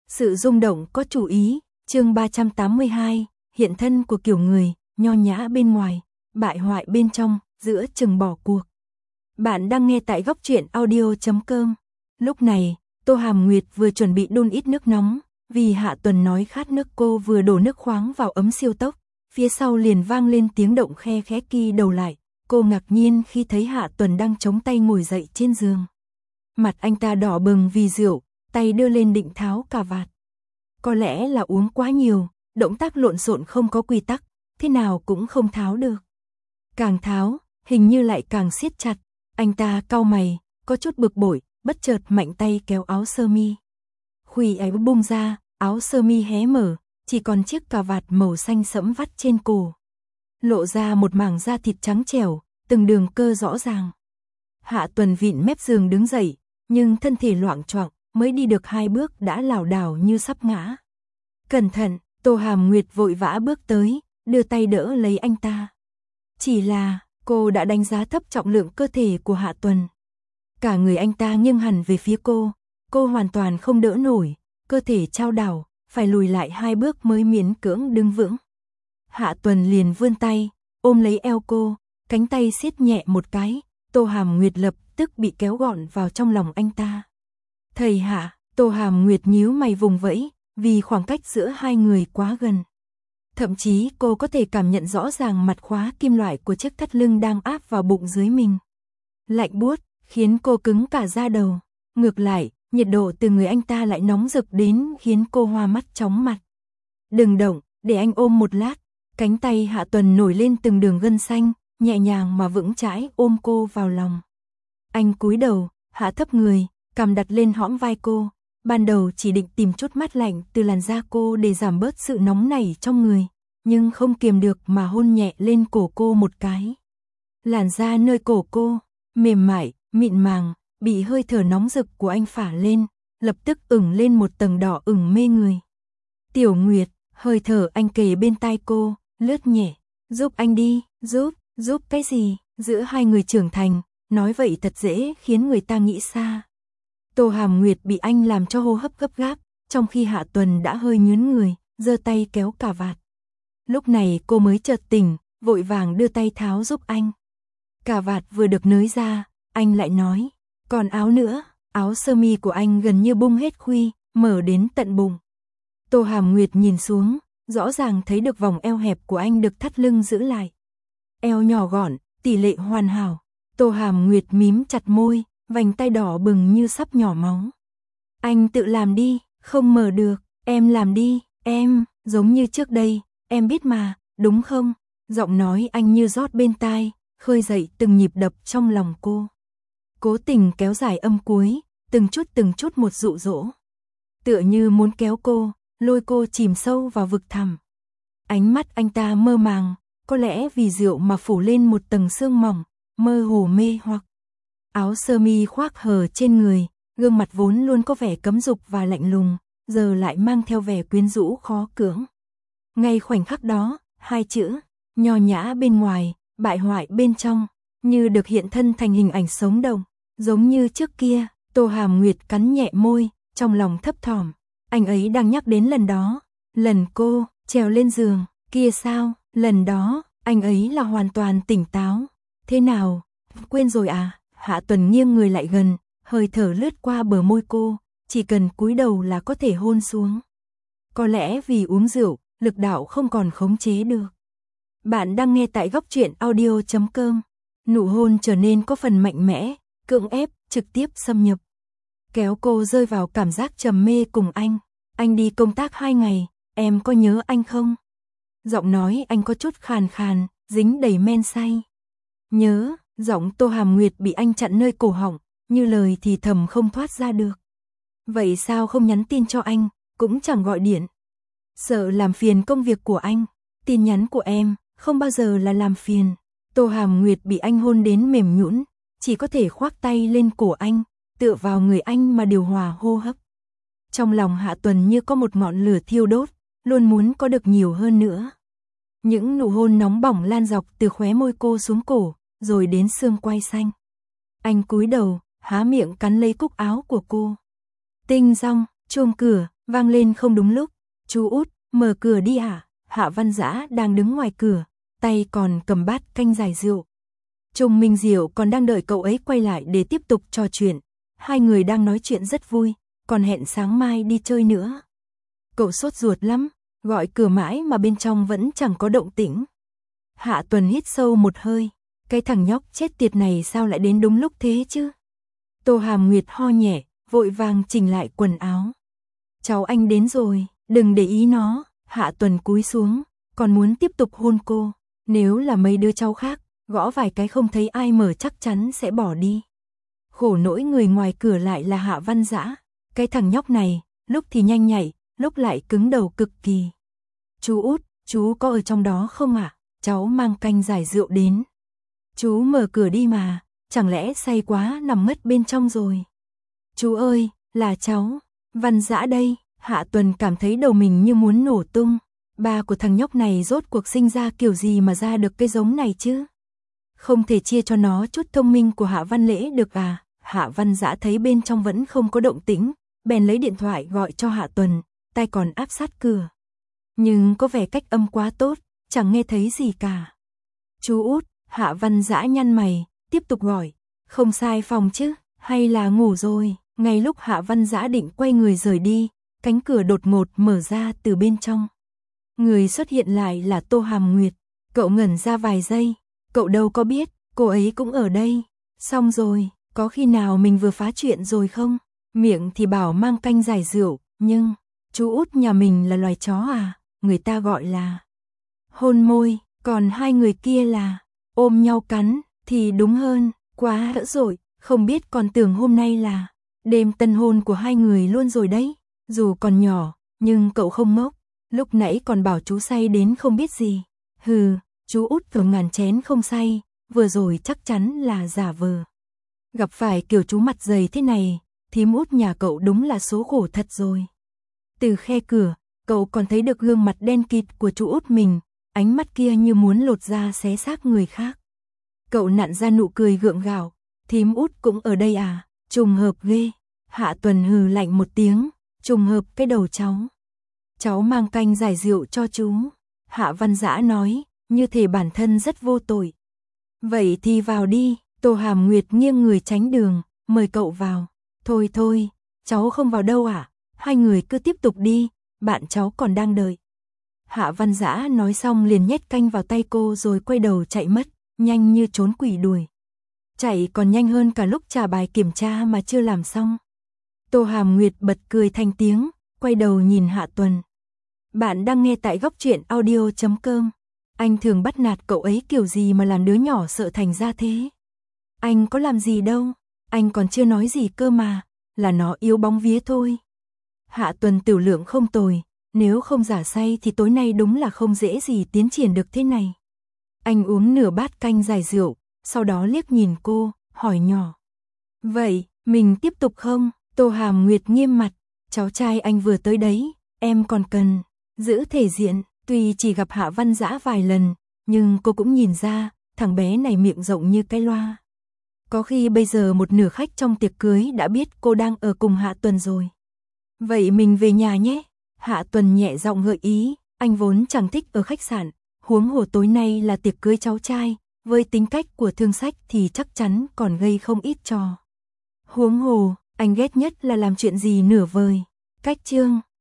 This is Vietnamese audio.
Sự rung động có chủ ý, chương 382, hiện thân của kiểu người, nho nhã bên ngoài, bại hoại bên trong, giữa chừng bỏ cuộc. Bạn đang nghe tại góc truyện audio.com. Lúc này, Tô Hàm Nguyệt vừa chuẩn bị đun ít nước nóng, vì Hạ Tuần nói khát nước, cô vừa đổ nước khoáng vào ấm siêu tốc, phía sau liền vang lên tiếng động khe khẽ. Kỳ đầu lại, cô ngạc nhiên khi thấy Hạ Tuần đang chống tay ngồi dậy trên giường. Mặt anh ta đỏ bừng vì rượu, tay đưa lên định tháo cà vạt. Có lẽ là uống quá nhiều, động tác lộn xộn không có quy tắc, thế nào cũng không tháo được. Càng tháo, hình như lại càng siết chặt, anh ta cau mày, có chút bực bội, bất chợt mạnh tay kéo áo sơ mi. Khuỷu ấy bung ra, áo sơ mi hé mở, chỉ còn chiếc cà vạt màu xanh sẫm vắt trên cổ. Lộ ra một mảng da thịt trắng trẻo, từng đường cơ rõ ràng. Hạ Tuần vịn mép giường đứng dậy, nhưng thân thể loạng choạng, mới đi được 2 bước đã lảo đảo như sắp ngã. Cẩn thận, Tô Hàm Nguyệt vội vã bước tới, đưa tay đỡ lấy anh ta. Chỉ là, cô đã đánh giá thấp trọng lượng cơ thể của Hạ Tuần. Cả người anh ta nghiêng hẳn về phía cô hoàn toàn không đỡ nổi, cơ thể chao đảo, phải lùi lại 2 bước mới miễn cưỡng đứng vững. Hạ Tuần liền vươn tay, ôm lấy eo cô, cánh tay siết nhẹ một cái, Tô Hàm Nguyệt lập tức bị kéo gọn vào trong lòng anh ta. Thầy Hạ, Tô Hàm Nguyệt nhíu mày vùng vẫy, vì khoảng cách giữa hai người quá gần. Thậm chí cô có thể cảm nhận rõ ràng mặt khóa kim loại của chiếc thắt lưng đang áp vào bụng dưới mình. Lạnh buốt, khiến cô cứng cả da đầu. Ngược lại, nhiệt độ từ người anh ta lại nóng rực đến khiến cô hoa mắt chóng mặt. Đừng động, để anh ôm một lát. Cánh tay Hạ Tuần nổi lên từng đường gân xanh, nhẹ nhàng mà vững chãi ôm cô vào lòng. Anh cúi đầu, hạ thấp người, cằm đặt lên hõm vai cô. Ban đầu chỉ định tìm chút mát lạnh từ làn da cô để giảm bớt sự nóng nảy trong người, nhưng không kiềm được mà hôn nhẹ lên cổ cô một cái. Làn da nơi cổ cô, mềm mại, mịn màng, bị hơi thở nóng rực của anh phả lên, lập tức ửng lên một tầng đỏ ửng mê người. Tiểu Nguyệt, hơi thở anh kề bên tai cô, lướt nhẹ, giúp anh đi, giúp cái gì, giữa hai người trưởng thành, nói vậy thật dễ khiến người ta nghĩ xa. Tô Hàm Nguyệt bị anh làm cho hô hấp gấp gáp, trong khi Hạ Tuần đã hơi nhướng người, giơ tay kéo cà vạt. Lúc này cô mới chợt tỉnh, vội vàng đưa tay tháo giúp anh. Cà vạt vừa được nới ra, anh lại nói, còn áo nữa, áo sơ mi của anh gần như bung hết khuy, mở đến tận bụng. Tô Hàm Nguyệt nhìn xuống, rõ ràng thấy được vòng eo hẹp của anh được thắt lưng giữ lại. Eo nhỏ gọn, tỷ lệ hoàn hảo. Tô Hàm Nguyệt mím chặt môi, vành tay đỏ bừng như sắp nhỏ máu. Anh tự làm đi, không mở được, em làm đi, em, giống như trước đây, em biết mà, đúng không? Giọng nói anh như rót bên tai, khơi dậy từng nhịp đập trong lòng cô. Cố tình kéo dài âm cuối, từng chút một dụ dỗ. Tựa như muốn kéo cô, lôi cô chìm sâu vào vực thẳm. Ánh mắt anh ta mơ màng, có lẽ vì rượu mà phủ lên một tầng sương mỏng, mơ hồ mê hoặc. Áo sơ mi khoác hở trên người, gương mặt vốn luôn có vẻ cấm dục và lạnh lùng, giờ lại mang theo vẻ quyến rũ khó cưỡng. Ngay khoảnh khắc đó, 2 chữ, nho nhã bên ngoài, bại hoại bên trong, như được hiện thân thành hình ảnh sống động. Giống như trước kia, Tô Hàm Nguyệt cắn nhẹ môi, trong lòng thấp thỏm. Anh ấy đang nhắc đến lần đó, lần cô trèo lên giường, kia sao, lần đó, anh ấy là hoàn toàn tỉnh táo. Thế nào, quên rồi à? Hạ Tuần nghiêng người lại gần, hơi thở lướt qua bờ môi cô, chỉ cần cúi đầu là có thể hôn xuống. Có lẽ vì uống rượu, lực đạo không còn khống chế được. Bạn đang nghe tại góc truyện audio.com. Nụ hôn trở nên có phần mạnh mẽ, cưỡng ép, trực tiếp xâm nhập. Kéo cô rơi vào cảm giác trầm mê cùng anh. Anh đi công tác 2 ngày, em có nhớ anh không? Giọng nói anh có chút khàn khàn, dính đầy men say. Nhớ, giọng Tô Hàm Nguyệt bị anh chặn nơi cổ họng, như lời thì thầm không thoát ra được. Vậy sao không nhắn tin cho anh, cũng chẳng gọi điện. Sợ làm phiền công việc của anh, tin nhắn của em, không bao giờ là làm phiền. Tô Hàm Nguyệt bị anh hôn đến mềm nhũn, chỉ có thể khoác tay lên cổ anh, tựa vào người anh mà điều hòa hô hấp. Trong lòng Hạ Tuần như có một ngọn lửa thiêu đốt, luôn muốn có được nhiều hơn nữa. Những nụ hôn nóng bỏng lan dọc từ khóe môi cô xuống cổ, rồi đến xương quai xanh. Anh cúi đầu, há miệng cắn lấy cúc áo của cô. Tinh rong, Chuông cửa vang lên không đúng lúc. Chú Út, mở cửa đi ạ. Hạ Văn Dã đang đứng ngoài cửa, tay còn cầm bát canh giải rượu. Trùng Minh Diệu còn đang đợi cậu ấy quay lại để tiếp tục trò chuyện. Hai người đang nói chuyện rất vui, còn hẹn sáng mai đi chơi nữa. Cậu sốt ruột lắm, gọi cửa mãi mà bên trong vẫn chẳng có động tĩnh. Hạ Tuần hít sâu một hơi, cái thằng nhóc chết tiệt này sao lại đến đúng lúc thế chứ? Tô Hàm Nguyệt ho nhẹ, vội vàng chỉnh lại quần áo. Cháu anh đến rồi, đừng để ý nó. Hạ Tuần cúi xuống, còn muốn tiếp tục hôn cô. Nếu là mấy đứa cháu khác, gõ vài cái không thấy ai mở chắc chắn sẽ bỏ đi. Khổ nỗi người ngoài cửa lại là Hạ Văn Dã. Cái thằng nhóc này, lúc thì nhanh nhạy, lúc lại cứng đầu cực kỳ. Chú Út, chú có ở trong đó không ạ? Cháu mang canh giải rượu đến. Chú mở cửa đi mà, chẳng lẽ say quá nằm mất bên trong rồi. Chú ơi, là cháu, Văn Dã đây. Hạ Tuần cảm thấy đầu mình như muốn nổ tung. Ba của thằng nhóc này rốt cuộc sinh ra kiểu gì mà ra được cái giống này chứ? Không thể chia cho nó chút thông minh của Hạ Văn Lễ được à? Hạ Văn Dã thấy bên trong vẫn không có động tĩnh, bèn lấy điện thoại gọi cho Hạ Tuần, tay còn áp sát cửa. Nhưng có vẻ cách âm quá tốt, chẳng nghe thấy gì cả. Chú Út, Hạ Văn Dã nhăn mày, tiếp tục gọi, không sai phòng chứ, hay là ngủ rồi? Ngay lúc Hạ Văn Dã định quay người rời đi, cánh cửa đột ngột mở ra từ bên trong. Người xuất hiện lại là Tô Hàm Nguyệt. Cậu ngẩn ra vài giây, cậu đâu có biết, cô ấy cũng ở đây. Xong rồi, có khi nào mình vừa phá chuyện rồi không? Miệng thì bảo mang canh giải rượu, nhưng chú Út nhà mình là loài chó à? Người ta gọi là hôn môi, còn hai người kia là ôm nhau cắn, thì đúng hơn. Quá đỡ rồi, không biết còn tưởng hôm nay là đêm tân hôn của hai người luôn rồi đấy. Dù còn nhỏ, nhưng cậu không ngốc. Lúc nãy còn bảo chú say đến không biết gì. Hừ, chú Út vừa ngàn chén không say, vừa rồi chắc chắn là giả vờ. Gặp phải kiểu chú mặt dày thế này, thím Út nhà cậu đúng là số khổ thật rồi. Từ khe cửa, cậu còn thấy được gương mặt đen kịt của chú Út mình, ánh mắt kia như muốn lột da xé xác người khác. Cậu nặn ra nụ cười gượng gạo, thím Út cũng ở đây à, trùng hợp ghê. Hạ Tuần hừ lạnh một tiếng, trùng hợp cái đầu cháu. Cháu mang canh giải rượu cho chú. Hạ Văn Dã nói, như thể bản thân rất vô tội. Vậy thì vào đi. Tô Hàm Nguyệt nghiêng người tránh đường, mời cậu vào. Thôi thôi, cháu không vào đâu ạ. Hai người cứ tiếp tục đi, bạn cháu còn đang đợi. Hạ Văn Dã nói xong liền nhét canh vào tay cô rồi quay đầu chạy mất, nhanh như trốn quỷ đuổi. Chạy còn nhanh hơn cả lúc trả bài kiểm tra mà chưa làm xong. Tô Hàm Nguyệt bật cười thành tiếng, quay đầu nhìn Hạ Tuần. Bạn đang nghe tại góc truyện audio.com. Anh thường bắt nạt cậu ấy kiểu gì mà làm đứa nhỏ sợ thành ra thế? Anh có làm gì đâu, anh còn chưa nói gì cơ mà, là nó yếu bóng vía thôi. Hạ Tuần tiểu lượng không tồi, nếu không giả say thì tối nay đúng là không dễ gì tiến triển được thế này. Anh uống nửa bát canh giải rượu, sau đó liếc nhìn cô, hỏi nhỏ. Vậy, mình tiếp tục không? Tô Hàm Nguyệt nghiêm mặt, cháu trai anh vừa tới đấy, em còn cần giữ thể diện. Tuy chỉ gặp Hạ Văn Dã vài lần, nhưng cô cũng nhìn ra, thằng bé này miệng rộng như cái loa. Có khi bây giờ một nửa khách trong tiệc cưới đã biết cô đang ở cùng Hạ Tuần rồi. Vậy mình về nhà nhé. Hạ Tuần nhẹ giọng gợi ý, anh vốn chẳng thích ở khách sạn, huống hồ tối nay là tiệc cưới cháu trai, với tính cách của Thương Sách thì chắc chắn còn gây không ít trò. Huống hồ, anh ghét nhất là làm chuyện gì nửa vời. Cách chương